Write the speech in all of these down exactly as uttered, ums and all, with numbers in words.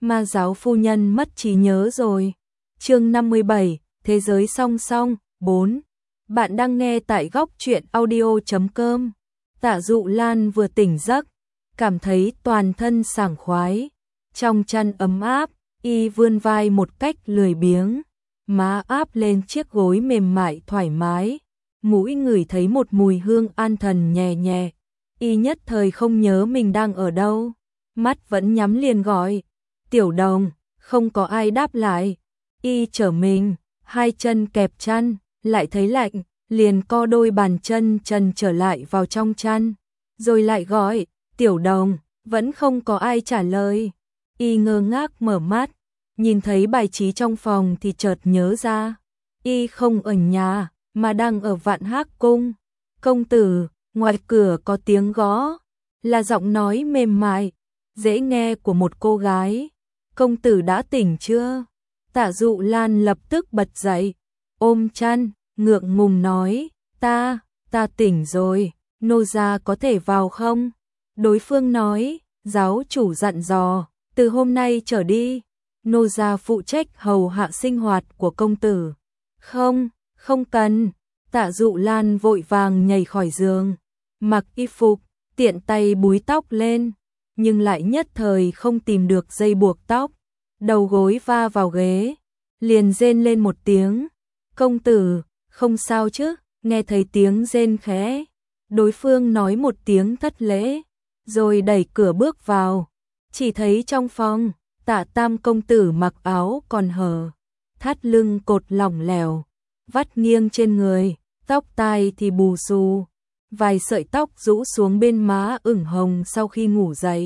Ma giáo phu nhân mất trí nhớ rồi. Chương năm mươi bảy, Thế giới song song, bốn. Bạn đang nghe tại góc truyện audio chấm com. Tạ Dụ Lan vừa tỉnh giấc, cảm thấy toàn thân sảng khoái, trong chăn ấm áp, y vươn vai một cách lười biếng, má áp lên chiếc gối mềm mại thoải mái, mũi ngửi thấy một mùi hương an thần nhẹ nhẹ, y nhất thời không nhớ mình đang ở đâu, mắt vẫn nhắm liền gọi, "Tiểu Đồng", không có ai đáp lại, y trở mình, hai chân kẹp chăn, lại thấy lạnh, liền co đôi bàn chân trần trở lại vào trong chăn, rồi lại gọi, "Tiểu Đồng", vẫn không có ai trả lời. Y ngơ ngác mở mắt, nhìn thấy bài trí trong phòng thì chợt nhớ ra, y không ở nhà, mà đang ở Vạn Hác Cung. "Công tử", ngoài cửa có tiếng gõ, là giọng nói mềm mại, dễ nghe của một cô gái. "Công tử đã tỉnh chưa?" Tạ Dụ Lan lập tức bật dậy, ôm chăn, ngượng ngùng nói, ta, ta tỉnh rồi, nô gia có thể vào không?" Đối phương nói, "Giáo chủ dặn dò, từ hôm nay trở đi, nô gia phụ trách hầu hạ sinh hoạt của công tử." "Không, không cần." Tạ Dụ Lan vội vàng nhảy khỏi giường, mặc y phục, tiện tay búi tóc lên, nhưng lại nhất thời không tìm được dây buộc tóc, đầu gối va vào ghế, liền rên lên một tiếng, "Công tử, không sao chứ?" Nghe thấy tiếng rên khẽ, đối phương nói một tiếng thất lễ, rồi đẩy cửa bước vào, chỉ thấy trong phòng, Tạ Tam công tử mặc áo còn hở, thắt lưng cột lỏng lẻo, vắt nghiêng trên người, tóc tai thì bù xù, vài sợi tóc rũ xuống bên má ửng hồng sau khi ngủ dậy,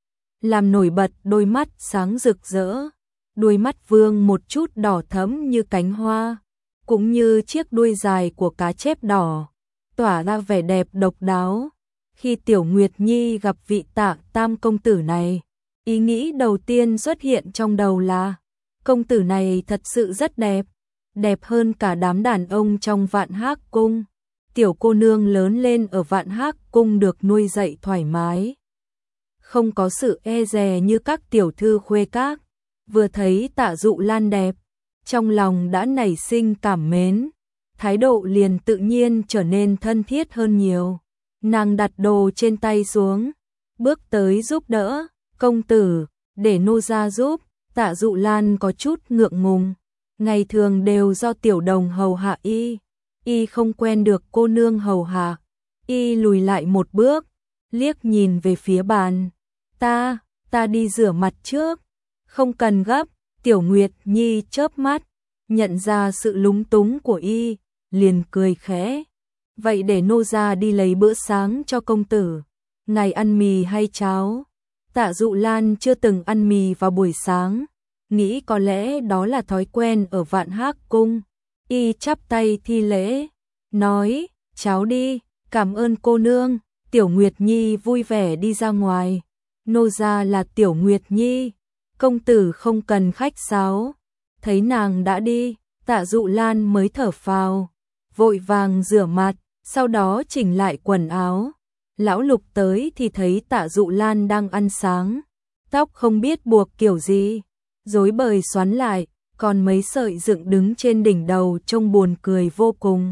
làm nổi bật đôi mắt sáng rực rỡ, đuôi mắt vương một chút đỏ thẫm như cánh hoa, cũng như chiếc đuôi dài của cá chép đỏ, tỏa ra vẻ đẹp độc đáo. Khi Tiểu Nguyệt Nhi gặp vị Tạ Tam công tử này, ý nghĩ đầu tiên xuất hiện trong đầu là, công tử này thật sự rất đẹp, đẹp hơn cả đám đàn ông trong Vạn Hác Cung. Tiểu cô nương lớn lên ở Vạn Hác Cung được nuôi dạy thoải mái, không có sự e dè như các tiểu thư khuê các, vừa thấy Tạ Dụ Lan đẹp, trong lòng đã nảy sinh cảm mến, thái độ liền tự nhiên trở nên thân thiết hơn nhiều. Nàng đặt đồ trên tay xuống, bước tới giúp đỡ, "Công tử, để nô gia giúp." Tạ Dụ Lan có chút ngượng ngùng, ngày thường đều do Tiểu Đồng hầu hạ y, y không quen được cô nương hầu hạ, y lùi lại một bước, liếc nhìn về phía bàn, "Ta, ta đi rửa mặt trước." "Không cần gấp." Tiểu Nguyệt Nhi chớp mắt, nhận ra sự lúng túng của y, liền cười khẽ, "Vậy để nô gia đi lấy bữa sáng cho công tử, ngài ăn mì hay cháo?" Tạ Dụ Lan chưa từng ăn mì vào buổi sáng, nghĩ có lẽ đó là thói quen ở Vạn Hác Cung, y chắp tay thi lễ, nói, "Cháo đi, cảm ơn cô nương." Tiểu Nguyệt Nhi vui vẻ đi ra ngoài, "Nô gia là Tiểu Nguyệt Nhi, công tử không cần khách sáo." Thấy nàng đã đi, Tạ Dụ Lan mới thở phào, vội vàng rửa mặt, sau đó chỉnh lại quần áo. Lão Lục tới thì thấy Tạ Dụ Lan đang ăn sáng, tóc không biết buộc kiểu gì, rối bời xoắn lại, còn mấy sợi dựng đứng trên đỉnh đầu trông buồn cười vô cùng.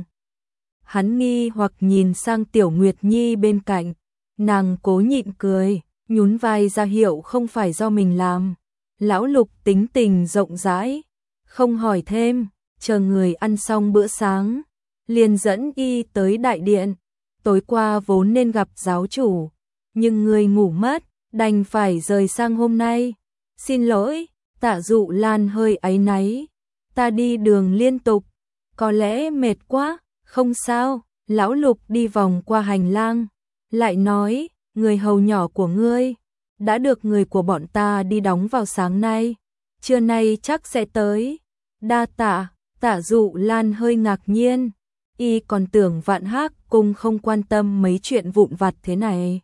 Hắn nghi hoặc nhìn sang Tiểu Nguyệt Nhi bên cạnh, nàng cố nhịn cười, nhún vai ra hiệu không phải do mình làm. Lão Lục tính tình rộng rãi, không hỏi thêm, chờ người ăn xong bữa sáng, liền dẫn y tới đại điện. "Tối qua vốn nên gặp giáo chủ, nhưng người ngủ mất, đành phải rời sang hôm nay." "Xin lỗi." Tạ Dụ Lan hơi áy náy, "Ta đi đường liên tục, có lẽ mệt quá." "Không sao." Lão Lục đi vòng qua hành lang, lại nói, "Người hầu nhỏ của ngươi đã được người của bọn ta đi đóng vào sáng nay, trưa nay chắc sẽ tới." "Đa tạ." Tạ Dụ Lan hơi ngạc nhiên, y còn tưởng Vạn Hác Cung không quan tâm mấy chuyện vụn vặt thế này.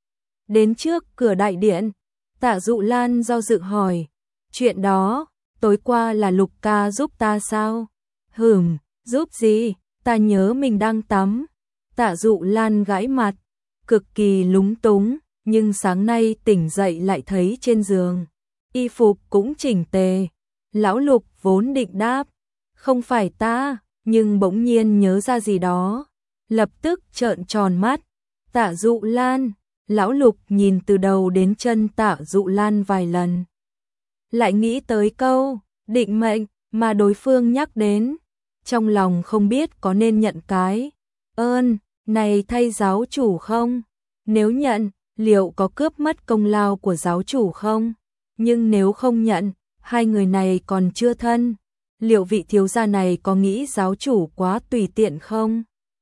Đến trước cửa đại điện, Tạ Dụ Lan do dự hỏi, "Chuyện đó, tối qua là Lục ca giúp ta sao?" "Hửm, giúp gì? Ta nhớ mình đang tắm." Tạ Dụ Lan gãi mặt, cực kỳ lúng túng, nhưng sáng nay tỉnh dậy lại thấy trên giường y phục cũng chỉnh tề. Lão Lục vốn định đáp, không phải ta, nhưng bỗng nhiên nhớ ra gì đó, lập tức trợn tròn mắt. Tạ Dụ Lan. Lão Lục nhìn từ đầu đến chân Tạ Dụ Lan vài lần. Lại nghĩ tới câu định mệnh mà đối phương nhắc đến, trong lòng không biết có nên nhận cái ơn này thay giáo chủ không? Nếu nhận, liệu có cướp mất công lao của giáo chủ không? Nhưng nếu không nhận, hai người này còn chưa thân, liệu vị thiếu gia này có nghĩ giáo chủ quá tùy tiện không?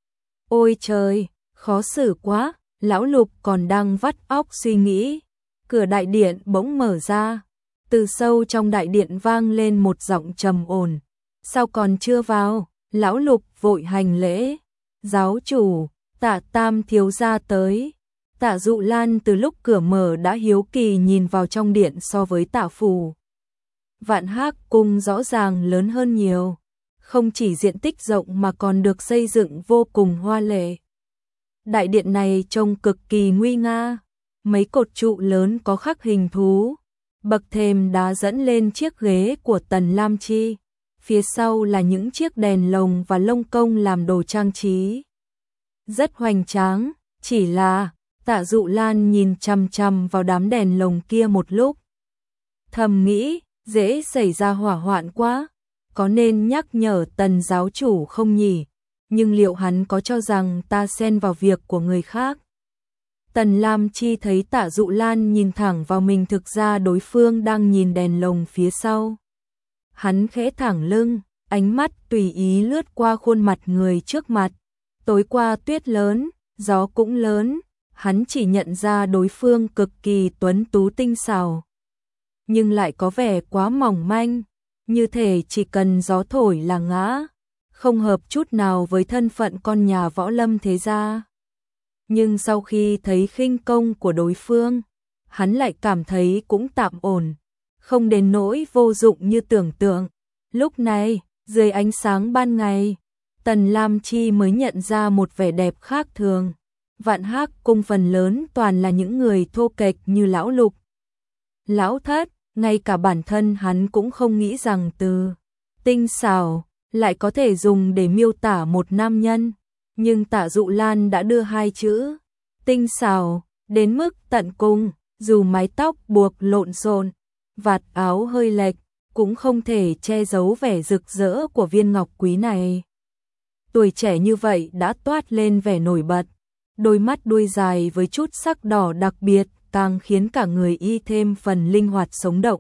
Ôi trời, khó xử quá. Lão Lục còn đang vắt óc suy nghĩ, cửa đại điện bỗng mở ra, từ sâu trong đại điện vang lên một giọng trầm ổn. Sao còn chưa vào? Lão Lục vội hành lễ. Giáo chủ, Tạ Tam thiếu gia tới. Tạ Dụ Lan từ lúc cửa mở đã hiếu kỳ nhìn vào trong điện so với Tạ phủ Vạn Hác cung rõ ràng lớn hơn nhiều, không chỉ diện tích rộng mà còn được xây dựng vô cùng hoa lệ. Đại điện này trông cực kỳ nguy nga, mấy cột trụ lớn có khắc hình thú, bậc thềm đá dẫn lên chiếc ghế của Tần Lam Chi, phía sau là những chiếc đèn lồng và lông công làm đồ trang trí. Rất hoành tráng, chỉ là Tạ Dụ Lan nhìn chằm chằm vào đám đèn lồng kia một lúc. Thầm nghĩ, dễ xảy ra hỏa hoạn quá, có nên nhắc nhở Tần giáo chủ không nhỉ? Nhưng liệu hắn có cho rằng ta xen vào việc của người khác? Tần Lam Chi thấy Tạ Dụ Lan nhìn thẳng vào mình, thực ra đối phương đang nhìn đèn lồng phía sau. Hắn khẽ thẳng lưng, ánh mắt tùy ý lướt qua khuôn mặt người trước mặt. Tối qua tuyết lớn, gió cũng lớn, hắn chỉ nhận ra đối phương cực kỳ tuấn tú tinh xảo, nhưng lại có vẻ quá mỏng manh, như thể chỉ cần gió thổi là ngã, không hợp chút nào với thân phận con nhà võ lâm thế gia. Nhưng sau khi thấy khinh công của đối phương, hắn lại cảm thấy cũng tạm ổn, không đến nỗi vô dụng như tưởng tượng. Lúc này, dưới ánh sáng ban ngày, Tần Lam Chi mới nhận ra một vẻ đẹp khác thường. Vạn Hác cung phần lớn toàn là những người thô kệch như Lão Lục. Lão Thất, ngay cả bản thân hắn cũng không nghĩ rằng từ tinh xảo lại có thể dùng để miêu tả một nam nhân. Nhưng Tạ Dụ Lan đã đưa hai chữ tinh xảo đến mức tận cùng, dù mái tóc buộc lộn xộn, vạt áo hơi lệch, cũng không thể che giấu vẻ rực rỡ của viên ngọc quý này. Tuổi trẻ như vậy đã toát lên vẻ nổi bật, đôi mắt đuôi dài với chút sắc đỏ đặc biệt càng khiến cả người y thêm phần linh hoạt sống động.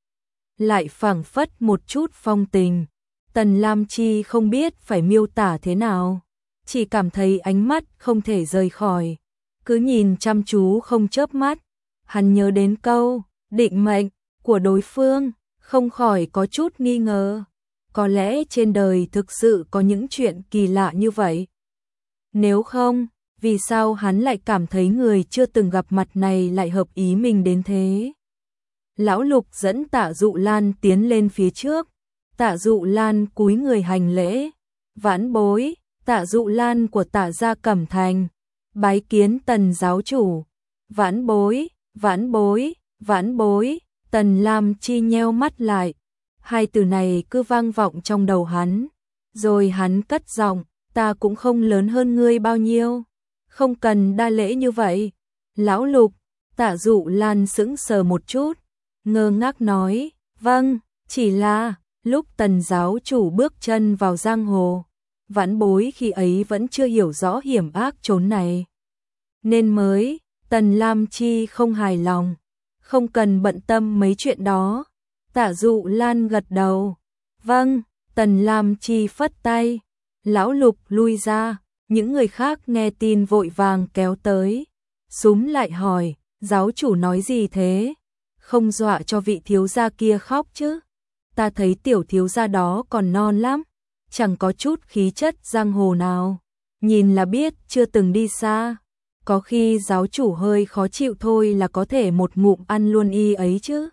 Lại phảng phất một chút phong tình. Tần Lam Chi không biết phải miêu tả thế nào, chỉ cảm thấy ánh mắt không thể rời khỏi, cứ nhìn chăm chú không chớp mắt. Hắn nhớ đến câu định mệnh của đối phương, không khỏi có chút nghi ngờ. Có lẽ trên đời thực sự có những chuyện kỳ lạ như vậy. Nếu không, vì sao hắn lại cảm thấy người chưa từng gặp mặt này lại hợp ý mình đến thế? Lão Lục dẫn Tạ Dụ Lan tiến lên phía trước. Tạ Dụ Lan cúi người hành lễ. Vãn bối, Tạ Dụ Lan của Tạ gia Cẩm Thành, bái kiến Tần giáo chủ. Vãn bối, vãn bối, vãn bối. Tần Lam Chi nheo mắt lại. Hai từ này cứ vang vọng trong đầu hắn. Rồi hắn cất giọng, ta cũng không lớn hơn ngươi bao nhiêu, không cần đa lễ như vậy. Lão Lục, Tạ Dụ Lan sững sờ một chút, ngơ ngác nói, vâng, chỉ là lúc Tần giáo chủ bước chân vào giang hồ, vãn bối khi ấy vẫn chưa hiểu rõ hiểm ác chốn này, nên mới. Tần Lam Chi không hài lòng, không cần bận tâm mấy chuyện đó. Tạ Dụ Lan gật đầu, vâng. Tần Lam Chi phất tay, Lão Lục lui ra. Những người khác nghe tin vội vàng kéo tới, xúm lại hỏi, giáo chủ nói gì thế? Không dọa cho vị thiếu gia kia khóc chứ? Ta thấy tiểu thiếu gia đó còn non lắm, chẳng có chút khí chất giang hồ nào, nhìn là biết chưa từng đi xa. Có khi giáo chủ hơi khó chịu thôi là có thể một ngụm ăn luôn y ấy chứ.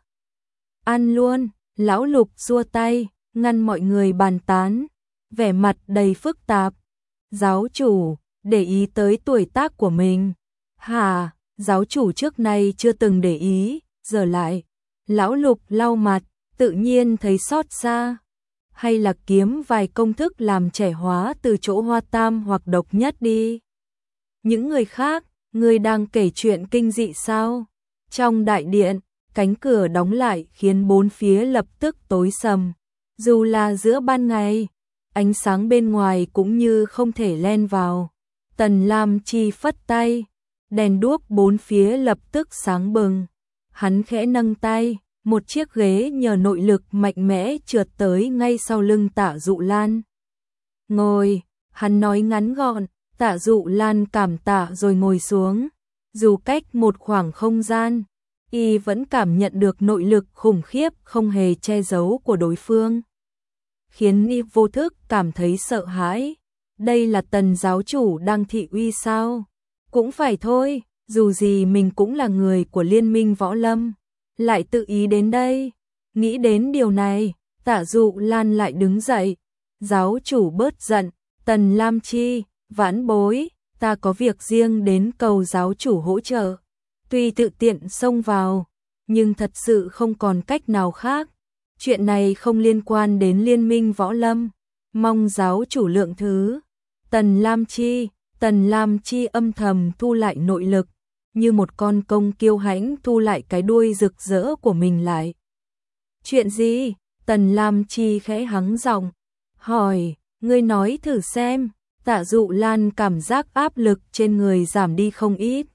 Ăn luôn. Lão Lục xua tay, ngăn mọi người bàn tán, vẻ mặt đầy phức tạp. Giáo chủ, để ý tới tuổi tác của mình. Hả, giáo chủ trước nay chưa từng để ý, giờ lại Lão Lục lau mặt, tự nhiên thấy xót xa. Hay là kiếm vài công thức làm trẻ hóa từ chỗ hoa tam hoặc độc nhất đi. Những người khác, người đang kể chuyện kinh dị sao? Trong đại điện, cánh cửa đóng lại khiến bốn phía lập tức tối sầm. Dù là giữa ban ngày, ánh sáng bên ngoài cũng như không thể len vào. Tần Lam Chi phất tay, đèn đuốc bốn phía lập tức sáng bừng. Hắn khẽ nâng tay, một chiếc ghế nhờ nội lực mạnh mẽ trượt tới ngay sau lưng Tạ Dụ Lan. Ngồi, hắn nói ngắn gọn, Tạ Dụ Lan cảm tạ rồi ngồi xuống. Dù cách một khoảng không gian, y vẫn cảm nhận được nội lực khủng khiếp không hề che giấu của đối phương, khiến y vô thức cảm thấy sợ hãi. Đây là Tần giáo chủ đang thị uy sao? Cũng phải thôi, dù gì mình cũng là người của Liên minh Võ Lâm, lại tự ý đến đây. Nghĩ đến điều này, Tạ Dụ Lan lại đứng dậy. Giáo chủ bớt giận, Tần Lam Chi, vãn bối, ta có việc riêng đến cầu giáo chủ hỗ trợ. Tuy tự tiện xông vào, nhưng thật sự không còn cách nào khác. Chuyện này không liên quan đến Liên minh Võ Lâm, mong giáo chủ lượng thứ. Tần Lam Chi, Tần Lam Chi âm thầm thu lại nội lực, như một con công kiêu hãnh thu lại cái đuôi rực rỡ của mình lại. Chuyện gì? Tần Lam Chi khẽ hắng giọng, hỏi, ngươi nói thử xem. Tạ Dụ Lan cảm giác áp lực trên người giảm đi không ít.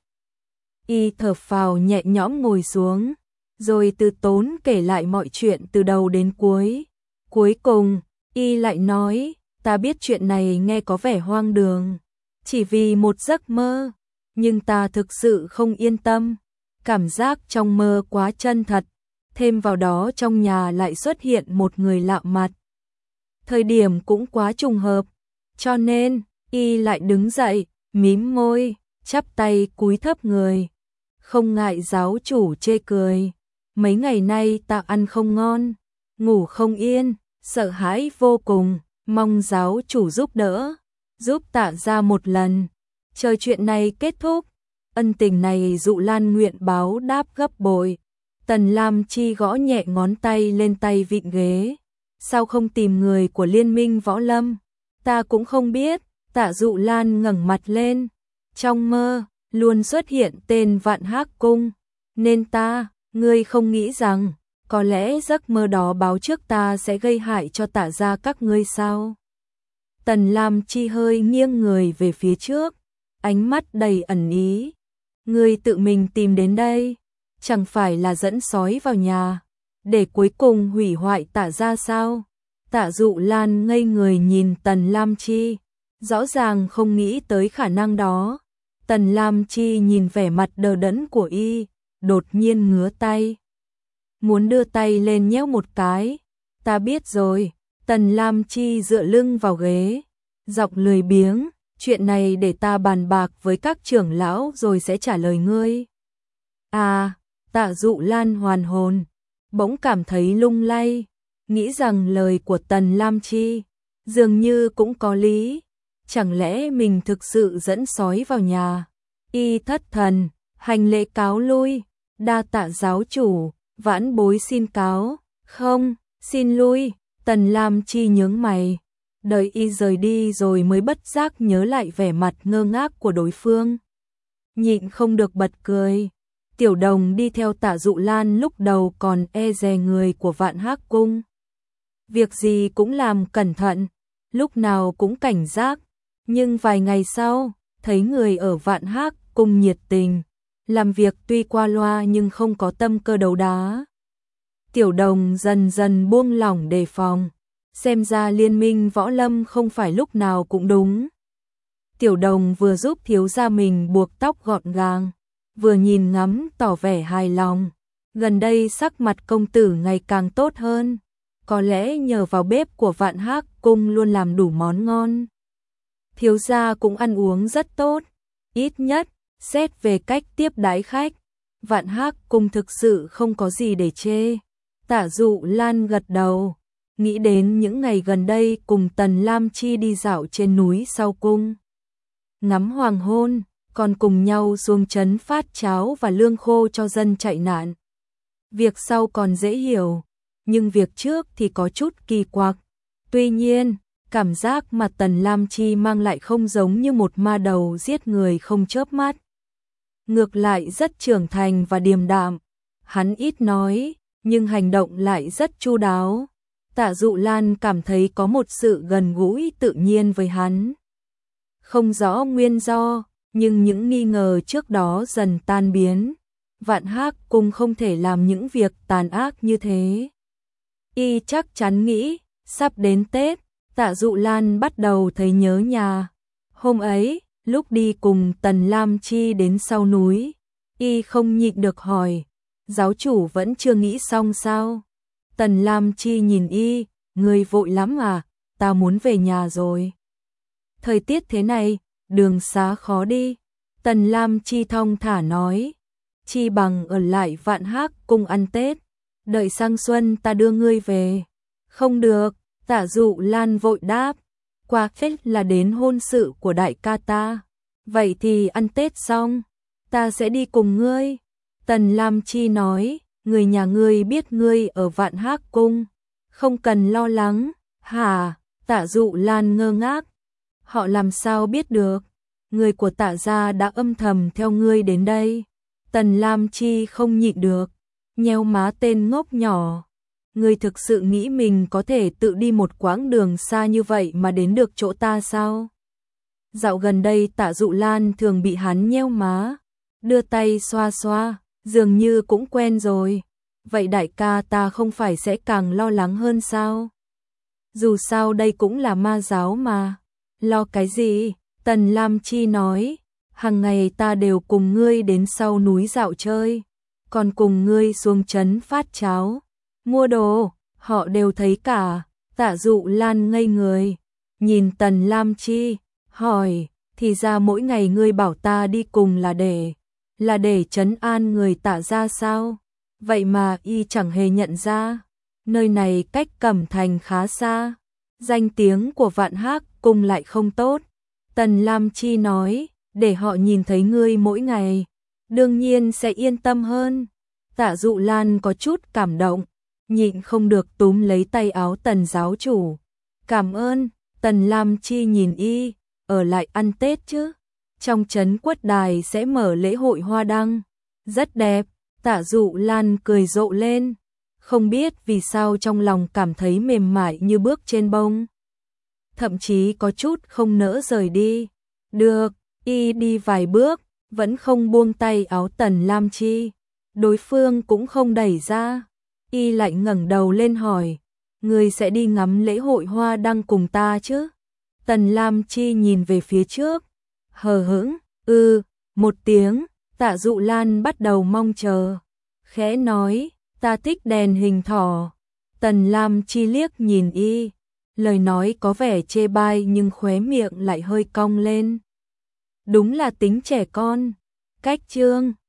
Y thở phào nhẹ nhõm ngồi xuống, rồi từ tốn kể lại mọi chuyện từ đầu đến cuối. Cuối cùng, Y lại nói, ta biết chuyện này nghe có vẻ hoang đường, chỉ vì một giấc mơ, nhưng ta thực sự không yên tâm. Cảm giác trong mơ quá chân thật, thêm vào đó trong nhà lại xuất hiện một người lạ mặt. Thời điểm cũng quá trùng hợp, cho nên, Y lại đứng dậy, mím môi, chắp tay cúi thấp người. Không ngại giáo chủ chê cười, mấy ngày nay ta ăn không ngon, ngủ không yên, sợ hãi vô cùng, mong giáo chủ giúp đỡ, giúp tạ ra một lần. Chờ chuyện này kết thúc, ân tình này Dụ Lan nguyện báo đáp gấp bội. Tần Lam Chi gõ nhẹ ngón tay lên tay vịn ghế. Sao không tìm người của Liên minh Võ Lâm? Ta cũng không biết. Tạ Dụ Lan ngẩng mặt lên. Trong mơ, luôn xuất hiện tên Vạn Hác Cung. Nên ta, ngươi không nghĩ rằng, có lẽ giấc mơ đó báo trước ta sẽ gây hại cho Tạ gia các ngươi sao? Tần Lam Chi hơi nghiêng người về phía trước, ánh mắt đầy ẩn ý. Ngươi tự mình tìm đến đây, chẳng phải là dẫn sói vào nhà, để cuối cùng hủy hoại Tạ gia sao? Tạ Dụ Lan ngây người nhìn Tần Lam Chi, rõ ràng không nghĩ tới khả năng đó. Tần Lam Chi nhìn vẻ mặt đờ đẫn của y, đột nhiên ngứa tay, muốn đưa tay lên nhéo một cái. Ta biết rồi. Tần Lam Chi dựa lưng vào ghế, giọng lười biếng, chuyện này để ta bàn bạc với các trưởng lão rồi sẽ trả lời ngươi. À, Tạ Dụ Lan hoàn hồn, bỗng cảm thấy lung lay, nghĩ rằng lời của Tần Lam Chi dường như cũng có lý. Chẳng lẽ mình thực sự dẫn sói vào nhà? Y thất thần, hành lễ cáo lui, đa tạ giáo chủ, vãn bối xin cáo. Không, xin lui. Tần Lam Chi nhướng mày, đợi y rời đi rồi mới bất giác nhớ lại vẻ mặt ngơ ngác của đối phương. Nhịn không được bật cười. Tiểu Đồng đi theo Tạ Dụ Lan lúc đầu còn e dè người của Vạn Hác Cung. Việc gì cũng làm cẩn thận, lúc nào cũng cảnh giác. Nhưng vài ngày sau, thấy người ở Vạn Hác Cung nhiệt tình, làm việc tuy qua loa nhưng không có tâm cơ đấu đá. Tiểu Đồng dần dần buông lỏng đề phòng, xem ra Liên minh Võ Lâm không phải lúc nào cũng đúng. Tiểu Đồng vừa giúp thiếu gia mình buộc tóc gọn gàng, vừa nhìn ngắm tỏ vẻ hài lòng. Gần đây sắc mặt công tử ngày càng tốt hơn, có lẽ nhờ vào bếp của Vạn Hác Cung luôn làm đủ món ngon. Thiếu gia cũng ăn uống rất tốt, ít nhất xét về cách tiếp đãi khách, Vạn Hác Cung thực sự không có gì để chê. Tạ Dụ Lan gật đầu, nghĩ đến những ngày gần đây cùng Tần Lam Chi đi dạo trên núi sau cung, ngắm hoàng hôn, còn cùng nhau xuống trấn phát cháo và lương khô cho dân chạy nạn. Việc sau còn dễ hiểu, nhưng việc trước thì có chút kỳ quặc. Tuy nhiên, cảm giác mà Tần Lam Chi mang lại không giống như một ma đầu giết người không chớp mắt. Ngược lại rất trưởng thành và điềm đạm. Hắn ít nói, nhưng hành động lại rất chu đáo. Tạ Dụ Lan cảm thấy có một sự gần gũi tự nhiên với hắn. Không rõ nguyên do, nhưng những nghi ngờ trước đó dần tan biến. Vạn Hác Cung không thể làm những việc tàn ác như thế. Y chắc chắn nghĩ, sắp đến Tết, Tạ Dụ Lan bắt đầu thấy nhớ nhà. Hôm ấy, lúc đi cùng Tần Lam Chi đến sau núi, Y không nhịn được hỏi, giáo chủ vẫn chưa nghĩ xong sao? Tần Lam Chi nhìn Y, người vội lắm à, ta muốn về nhà rồi. Thời tiết thế này, đường xá khó đi. Tần Lam Chi thong thả nói, chi bằng ở lại Vạn Hác Cung ăn Tết, đợi sang xuân ta đưa ngươi về. Không được, Tạ Dụ Lan vội đáp, qua Tết là đến hôn sự của đại ca ta. Vậy thì ăn Tết xong, ta sẽ đi cùng ngươi. Tần Lam Chi nói, người nhà ngươi biết ngươi ở Vạn Hác Cung, không cần lo lắng. Hả? Tạ Dụ Lan ngơ ngác. Họ làm sao biết được? Người của Tạ gia đã âm thầm theo ngươi đến đây. Tần Lam Chi không nhịn được, nheo má tên ngốc nhỏ. Ngươi thực sự nghĩ mình có thể tự đi một quãng đường xa như vậy mà đến được chỗ ta sao? Dạo gần đây Tạ Dụ Lan thường bị hắn nheo má, đưa tay xoa xoa, dường như cũng quen rồi. Vậy đại ca ta không phải sẽ càng lo lắng hơn sao? Dù sao đây cũng là ma giáo mà. Lo cái gì? Tần Lam Chi nói, hàng ngày ta đều cùng ngươi đến sau núi dạo chơi, còn cùng ngươi xuống trấn phát cháo, mua đồ, họ đều thấy cả. Tạ Dụ Lan ngây người, nhìn Tần Lam Chi, hỏi, thì ra mỗi ngày ngươi bảo ta đi cùng là để, là để trấn an người Tạ gia sao? Vậy mà Y chẳng hề nhận ra, nơi này cách Cẩm Thành khá xa, danh tiếng của Vạn Hác Cung lại không tốt. Tần Lam Chi nói, để họ nhìn thấy ngươi mỗi ngày, đương nhiên sẽ yên tâm hơn. Tạ Dụ Lan có chút cảm động, nhịn không được túm lấy tay áo Tần giáo chủ. Cảm ơn. Tần Lam Chi nhìn Y, ở lại ăn Tết chứ? Trong trấn Quất Đài sẽ mở lễ hội hoa đăng, rất đẹp. Tạ Dụ Lan cười rộ lên, không biết vì sao trong lòng cảm thấy mềm mại như bước trên bông. Thậm chí có chút không nỡ rời đi. Được, Y đi vài bước, vẫn không buông tay áo Tần Lam Chi. Đối phương cũng không đẩy ra. Y lại ngẩng đầu lên hỏi, ngươi sẽ đi ngắm lễ hội hoa đăng cùng ta chứ? Tần Lam Chi nhìn về phía trước, hờ hững, ư, một tiếng. Tạ Dụ Lan bắt đầu mong chờ, khẽ nói, ta thích đèn hình thỏ. Tần Lam Chi liếc nhìn Y, lời nói có vẻ chê bai nhưng khóe miệng lại hơi cong lên. Đúng là tính trẻ con. Cách chương